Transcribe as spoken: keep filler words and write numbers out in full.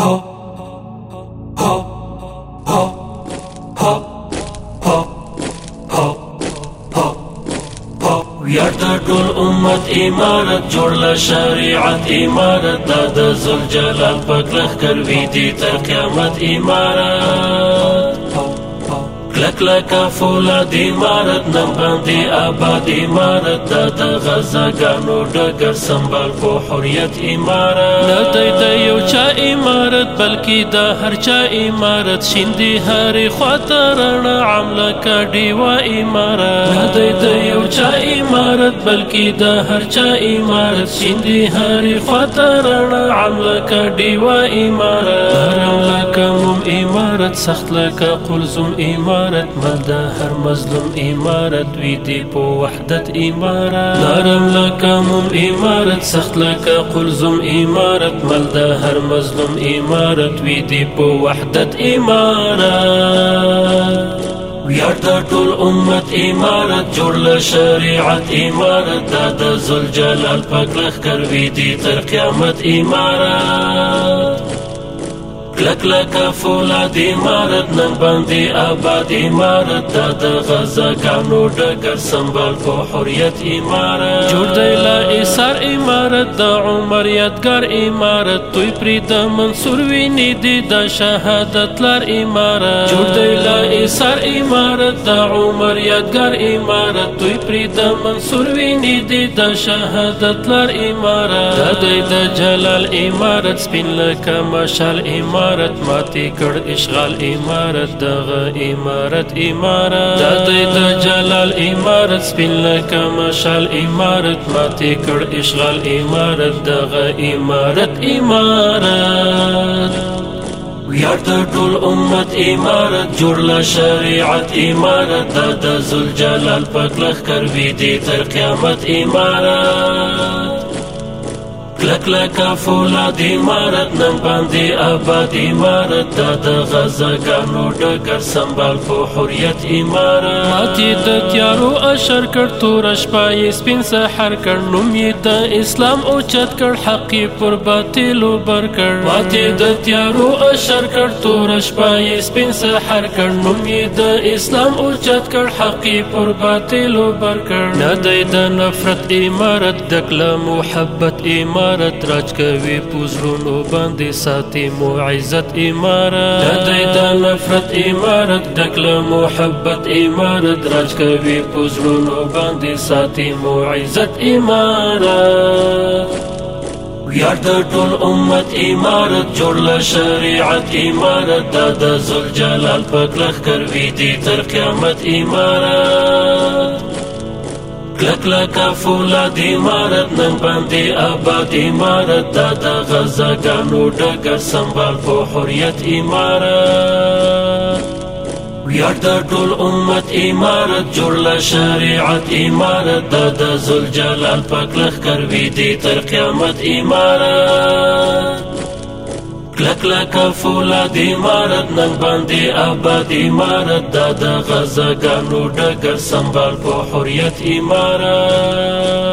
ویار د ټول امت امارت جوړ له شریعت امارت دا د ذوالجلال پاک لښکر وي دي تر قیامت امارت کلک لکه فولاد امارت نن باندې آباد امارت دا د غزاګانو ډګر سنبال په حریت امارت نه دی د یو چا امارت بلکې د هر چا امارت شیندي هرې خواته رڼا عام لکه ډیوه امارت نه دی د یو چا امارت بلکې د هر چا امارت شیندي هرې خواته رڼا عام لکه ډیوه امارت نرم لکه موم امارت سخت لکه قلزم امارت مل د هر مظلوم امارت وي دي په وحدت امارت نرم لکه موم امارت سخت لکه قلزم امارت مل د هر مظلوم امارت وي دي په وحدت امارت ویار د ټول امت امارت جوړ له شریعت امارت دا د ذوالجلال پاک لښکر وي دي تر قیامت امارت کلک لکه فولاد امارت نن باندې آباد امارت دا د غزاګانو ډګر سنبال په حریت امارت جوړ دی له ایثار امارت د عمر یادګار امارت توی پرې د منصور ویني دي د شهادت لار امارت جوړ دی له ایثار امارت د عمر یادګار امارت توی پرې د منصور ویني دي د شهادت لار امارت دا دی د جلال امارت سپین لکه مشال امارت ماتی کړ اشغال امارت دغه امارت امارت دا دی د جلال امارت سپین لکه مشال امارت ماتی کړ اشغال امارت دغه امارت امارت ویار د ټول امت امارت جوړ له شریعت امارت دا د ذوالجلال پاک لښکر وي دي تر قیامت امارت کلک لکه فولاد امارت نن باندې آباد امارت دا د غزاګانو ډګر سنبال په حریت امارت ماتې د تیارو اشر کړ توره شپه یې سپین سحر کړ نوم یې د اسلام اوچت کړ حق یې پر باطلو بر کړ ماتې د تیارو اشر کړ توره شپه یې سپین سحر کړ نوم یې د اسلام اوچت کړ حق یې پر باطلو بر کړ نه دی د نفرت امارت ډک له محبت امارت راج کوي پوزرونو باندې ساتي مو عزت امارت دا دی د نفرت امارت ډک له محبت امارت راج کوي پوزرونو باندې ساتي مو عزت امارت ویار د ټول امت امارت جوړ له شریعت امارت دا د ذوالجلال پاک لښکر وي دي تر قیامت امارت کلک لکه فولاد امارت نن باندې آباد امارت دا د غزاګانو ډګر سنبال په حریت امارت ویار د ټول امت امارت جوړ له شریعت امارت دا د ذوالجلال پاک لښکر وي دي تر قیامت امارت کلک لکه فولاد امارت نن باندې آباد امارت دا د غزاګانو ډګر سنبال په حریت امارت